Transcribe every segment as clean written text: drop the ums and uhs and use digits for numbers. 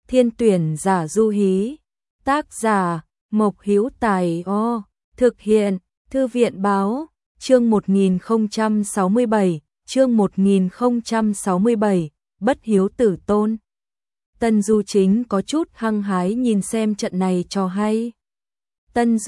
Thiên tuyển giả du hí. Tác giả Mộc Hữu Tài. Thực hiện Thư viện báo. Chương 1067, chương 1067, bất hiếu tử tôn. Tân Du chính có chút hăng hái nhìn xem trận này cho hay. Tân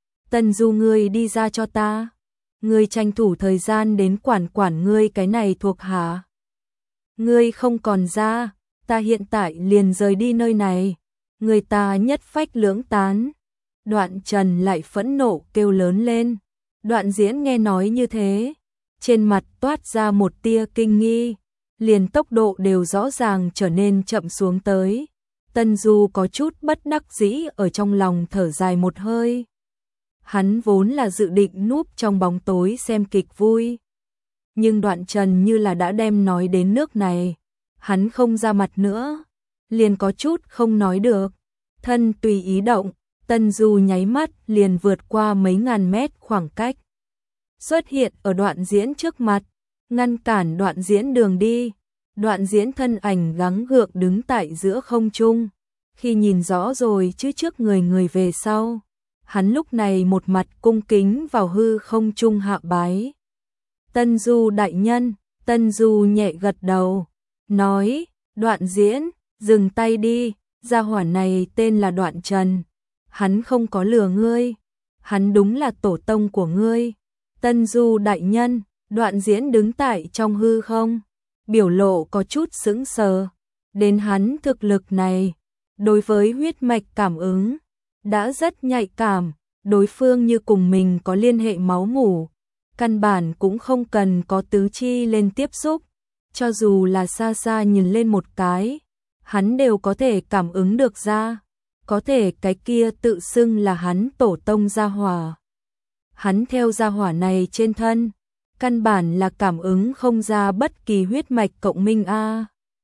Du ngươi đi ra cho ta. Ngươi tranh thủ thời gian đến quản ngươi cái này thuộc hạ. Ngươi không còn ra, ta hiện tại liền rời đi nơi này. Người ta nhất phách lưỡng tán. Đoạn Trần lại phẫn nộ kêu lớn lên. Đoạn Diễn nghe nói như thế, trên mặt toát ra một tia kinh nghi, liền tốc độ đều rõ ràng trở nên chậm xuống tới. Tân Du có chút bất đắc dĩ ở trong lòng thở dài một hơi. Hắn vốn là dự định núp trong bóng tối xem kịch vui. Nhưng Đoạn Trần như là đã đem nói đến nước này, hắn không ra mặt nữa, liền có chút không nói được. Thân tùy ý động, Tân Du nháy mắt liền vượt qua mấy ngàn mét khoảng cách. Xuất hiện ở Đoạn Diễn trước mặt, ngăn cản Đoạn Diễn đường đi. Đoạn Diễn thân ảnh gắng gượng đứng tại giữa không trung. Khi nhìn rõ rồi chứ trước người về sau, hắn lúc này một mặt cung kính vào hư không trung hạ bái. Tân Du đại nhân. Tân Du nhẹ gật đầu, nói, Đoạn Diễn, dừng tay đi, gia hỏa này tên là Đoạn Trần. Hắn không có lừa ngươi, hắn đúng là tổ tông của ngươi. Tân Du đại nhân. Đoạn Diễn đứng tại trong hư không, biểu lộ có chút sững sờ. Đến hắn thực lực này, đối với huyết mạch cảm ứng đã rất nhạy cảm, đối phương như cùng mình có liên hệ máu mủ, căn bản cũng không cần có tứ chi lên tiếp xúc, cho dù là xa xa nhìn lên một cái, hắn đều có thể cảm ứng được ra, có thể cái kia tự xưng là hắn tổ tông gia hỏa. Hắn theo gia hỏa này trên thân, căn bản là cảm ứng không ra bất kỳ huyết mạch cộng minh a.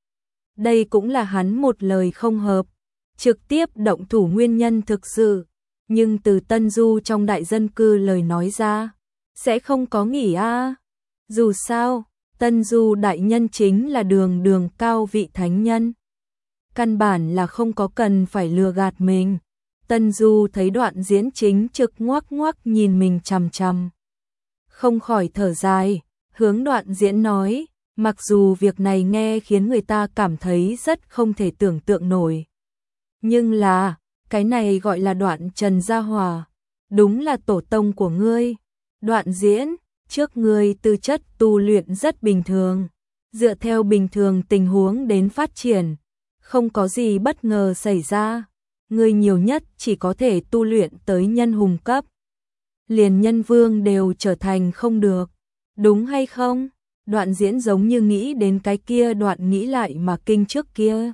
Đây cũng là hắn một lời không hợp, trực tiếp động thủ nguyên nhân thực sự, nhưng từ Tân Du trong đại dân cư lời nói ra, sẽ không có nghỉ a. Dù sao, Tân Du đại nhân chính là đường cao vị thánh nhân. Căn bản là không có cần phải lừa gạt mình. Tân Du thấy Đoạn Diễn chính trực ngoác nhìn mình chằm chằm, không khỏi thở dài, hướng Đoạn Diễn nói, mặc dù việc này nghe khiến người ta cảm thấy rất không thể tưởng tượng nổi. Nhưng là, cái này gọi là Đoạn Trần gia hỏa, đúng là tổ tông của ngươi. Đoạn Diễn, trước ngươi tư chất tu luyện rất bình thường, dựa theo bình thường tình huống đến phát triển, không có gì bất ngờ xảy ra. Ngươi nhiều nhất chỉ có thể tu luyện tới nhân hùng cấp, liền nhân vương đều trở thành không được, đúng hay không? Đoạn Diễn giống như nghĩ đến cái kia đoạn nghĩ lại mà kinh trước kia.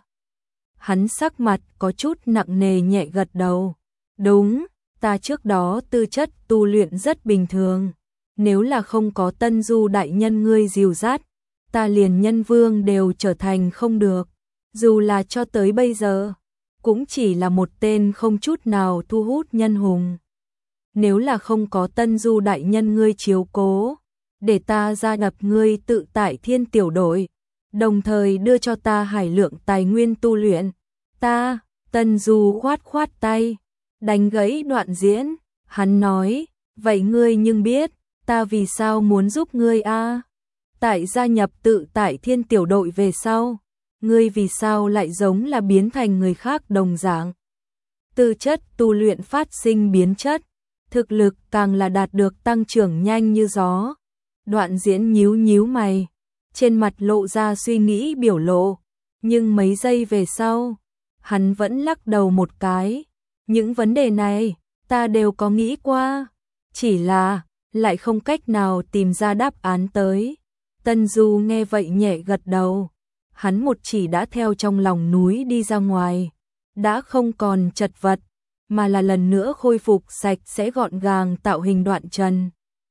Hắn sắc mặt có chút nặng nề nhẹ gật đầu. Đúng, ta trước đó tư chất tu luyện rất bình thường, nếu là không có Tân Du đại nhân ngươi dìu dắt, ta liền nhân vương đều trở thành không được, dù là cho tới bây giờ cũng chỉ là một tên không chút nào thu hút nhân hùng. Nếu là không có Tân Du đại nhân ngươi chiếu cố, để ta gia nhập ngươi tự tại thiên tiểu đội, đồng thời đưa cho ta hải lượng tài nguyên tu luyện, ta. Tân Du khoát tay, đánh gãy Đoạn Diễn. Hắn nói, vậy ngươi nhưng biết, ta vì sao muốn giúp ngươi a? Tại gia nhập tự tại thiên tiểu đội về sau, ngươi vì sao lại giống là biến thành người khác đồng dạng? Tư chất tu luyện phát sinh biến chất, thực lực càng là đạt được tăng trưởng nhanh như gió. Đoạn Diễn nhíu mày, trên mặt lộ ra suy nghĩ biểu lộ, nhưng mấy giây về sau, hắn vẫn lắc đầu một cái. Những vấn đề này, ta đều có nghĩ qua, chỉ là lại không cách nào tìm ra đáp án tới. Tân Du nghe vậy nhẹ gật đầu. Hắn một chỉ đã theo trong lòng núi đi ra ngoài, đã không còn chật vật, mà là lần nữa khôi phục sạch sẽ gọn gàng tạo hình Đoạn Trần.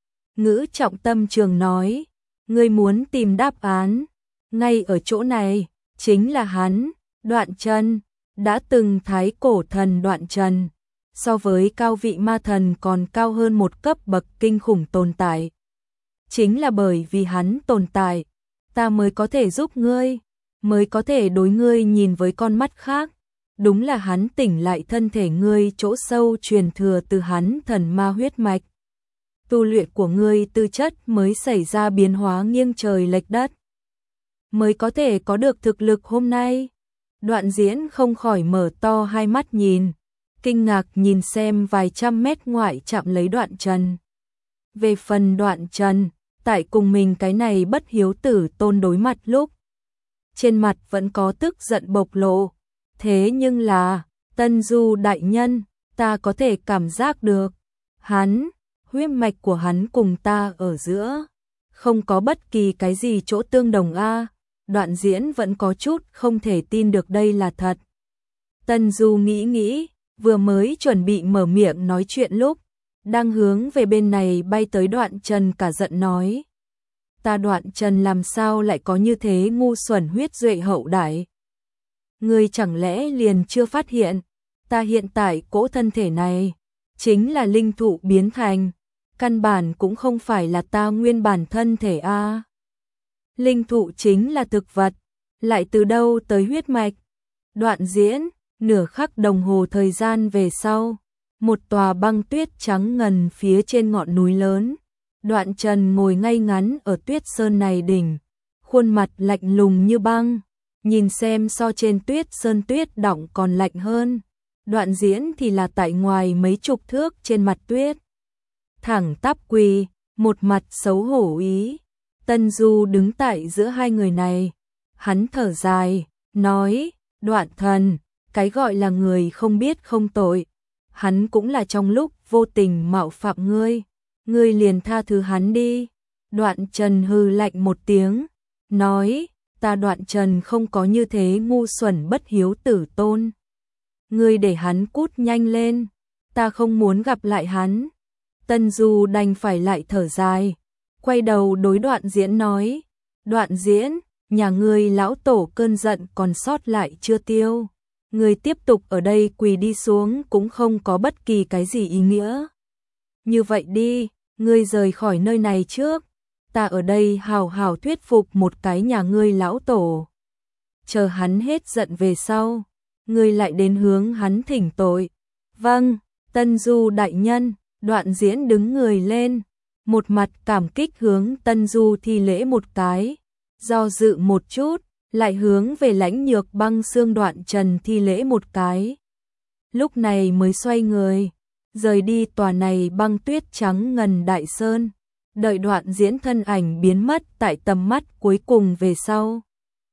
Ngữ trọng tâm trường nói, ngươi muốn tìm đáp án, ngay ở chỗ này, chính là hắn, Đoạn Trần, đã từng thái cổ thần Đoạn Trần, so với cao vị ma thần còn cao hơn một cấp bậc kinh khủng tồn tại. Chính là bởi vì hắn tồn tại, ta mới có thể giúp ngươi, mới có thể đối ngươi nhìn với con mắt khác, đúng là hắn tỉnh lại thân thể ngươi chỗ sâu truyền thừa từ hắn thần ma huyết mạch. Tu luyện của ngươi tư chất mới xảy ra biến hóa nghiêng trời lệch đất, mới có thể có được thực lực hôm nay. Đoạn Diễn không khỏi mở to hai mắt nhìn, kinh ngạc nhìn xem vài trăm mét ngoại chạm lấy Đoạn Trần. Về phần Đoạn Trần, tại cùng mình cái này bất hiếu tử tôn đối mặt lúc, trên mặt vẫn có tức giận bộc lộ. Thế nhưng là, Tân Du đại nhân, ta có thể cảm giác được, huyết mạch của hắn cùng ta ở giữa, không có bất kỳ cái gì chỗ tương đồng a. Đoạn Diễn vẫn có chút không thể tin được đây là thật. Tân Du nghĩ, vừa mới chuẩn bị mở miệng nói chuyện lúc, đang hướng về bên này bay tới Đoạn Trần cả giận nói. Ta Đoạn Trần làm sao lại có như thế ngu xuẩn huyết duệ hậu đại? Ngươi chẳng lẽ liền chưa phát hiện, ta hiện tại cỗ thân thể này, chính là linh thụ biến thành, căn bản cũng không phải là ta nguyên bản thân thể a. Linh thụ chính là thực vật, lại từ đâu tới huyết mạch? Đoạn Diễn, nửa khắc đồng hồ thời gian về sau, một tòa băng tuyết trắng ngần phía trên ngọn núi lớn. Đoạn Trần ngồi ngay ngắn ở tuyết sơn này đỉnh, khuôn mặt lạnh lùng như băng, nhìn xem so trên tuyết sơn tuyết đọng còn lạnh hơn. Đoạn Diễn thì là tại ngoài mấy chục thước trên mặt tuyết, thẳng tắp quỳ, một mặt xấu hổ ý. Tân Du đứng tại giữa hai người này, hắn thở dài, nói, Đoạn thần, cái gọi là người không biết không tội, hắn cũng là trong lúc vô tình mạo phạm ngươi liền tha thứ hắn đi. Đoạn Trần hừ lạnh một tiếng, nói, ta Đoạn Trần không có như thế ngu xuẩn bất hiếu tử tôn. Ngươi để hắn cút nhanh lên, ta không muốn gặp lại hắn. Tân Du đành phải lại thở dài, quay đầu đối Đoạn Diễn nói, Đoạn Diễn, nhà ngươi lão tổ cơn giận còn sót lại chưa tiêu. Ngươi tiếp tục ở đây quỳ đi xuống cũng không có bất kỳ cái gì ý nghĩa. Như vậy đi, ngươi rời khỏi nơi này trước, ta ở đây hào hào thuyết phục một cái nhà ngươi lão tổ. Chờ hắn hết giận về sau, ngươi lại đến hướng hắn thỉnh tội. Vâng, Tân Du đại nhân. Đoạn Diễn đứng người lên, một mặt cảm kích hướng Tân Du thi lễ một cái, do dự một chút, lại hướng về Lãnh Nhược Băng Xương Đoạn Trần thi lễ một cái. Lúc này mới xoay người, rời đi tòa này băng tuyết trắng ngần đại sơn, đợi Đoạn Diễn thân ảnh biến mất tại tầm mắt cuối cùng về sau.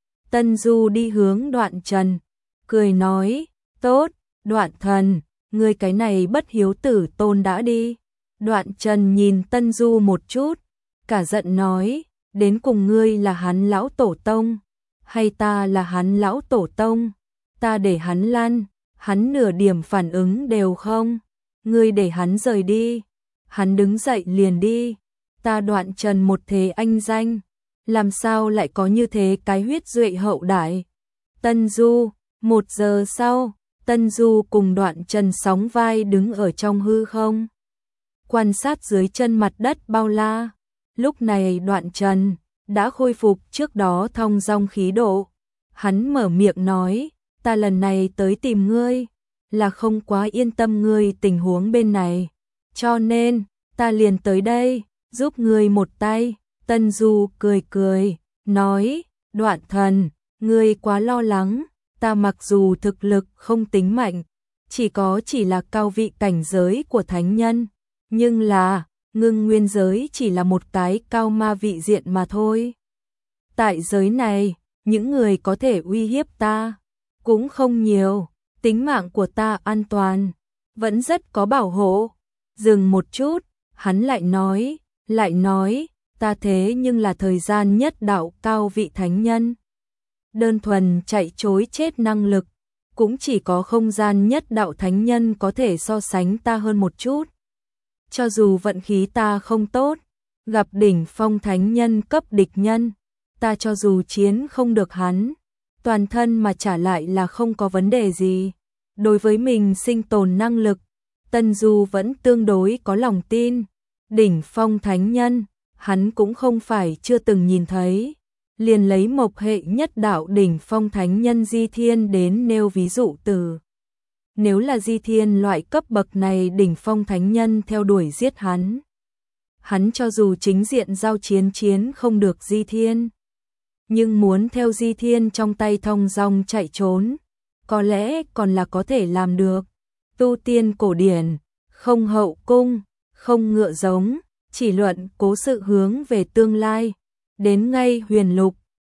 Tân Du đi hướng Đoạn Trần, cười nói, tốt, Đoạn thần, ngươi cái này bất hiếu tử tôn đã đi. Đoạn Trần nhìn Tân Du một chút, cả giận nói, đến cùng ngươi là hắn lão tổ tông, hay ta là hắn lão tổ tông? Ta để hắn lăn, hắn nửa điểm phản ứng đều không. Ngươi để hắn rời đi, hắn đứng dậy liền đi. Ta Đoạn Trần một thế anh danh, làm sao lại có như thế cái huyết duệ hậu đại? Tân Du, 1 giờ sau, Tân Du cùng Đoạn Trần sóng vai đứng ở trong hư không, quan sát dưới chân mặt đất bao la. Lúc này Đoạn Trần đã khôi phục trước đó thong dong khí độ. Hắn mở miệng nói, ta lần này tới tìm ngươi, là không quá yên tâm ngươi tình huống bên này, cho nên, ta liền tới đây, giúp ngươi một tay. Tân Du cười, nói, Đoạn thần, ngươi quá lo lắng, ta mặc dù thực lực không tính mạnh, chỉ là cao vị cảnh giới của thánh nhân, nhưng là, ngưng nguyên giới chỉ là một cái cao ma vị diện mà thôi. Tại giới này, những người có thể uy hiếp ta cũng không nhiều, tính mạng của ta an toàn, vẫn rất có bảo hộ. Dừng một chút, hắn lại nói, ta thế nhưng là thời gian nhất đạo cao vị thánh nhân. Đơn thuần chạy trối chết năng lực, cũng chỉ có không gian nhất đạo thánh nhân có thể so sánh ta hơn một chút. Cho dù vận khí ta không tốt, gặp đỉnh phong thánh nhân cấp địch nhân, ta cho dù chiến không được hắn, toàn thân mà trả lại là không có vấn đề gì. Đối với mình sinh tồn năng lực, Tân Du vẫn tương đối có lòng tin. Đỉnh phong thánh nhân, hắn cũng không phải chưa từng nhìn thấy. liền lấy Mộc hệ nhất đạo đỉnh phong thánh nhân Di Thiên đến nêu ví dụ từ. Nếu là Di Thiên loại cấp bậc này đỉnh phong thánh nhân theo đuổi giết hắn. Hắn cho dù chính diện giao chiến không được Di Thiên, nhưng muốn theo Di Thiên trong tay thong dong chạy trốn, có lẽ còn là có thể làm được. Tu tiên cổ điển, không hậu cung, không ngựa giống, chỉ luận cố sự hướng về tương lai. Đến ngay huyền lục,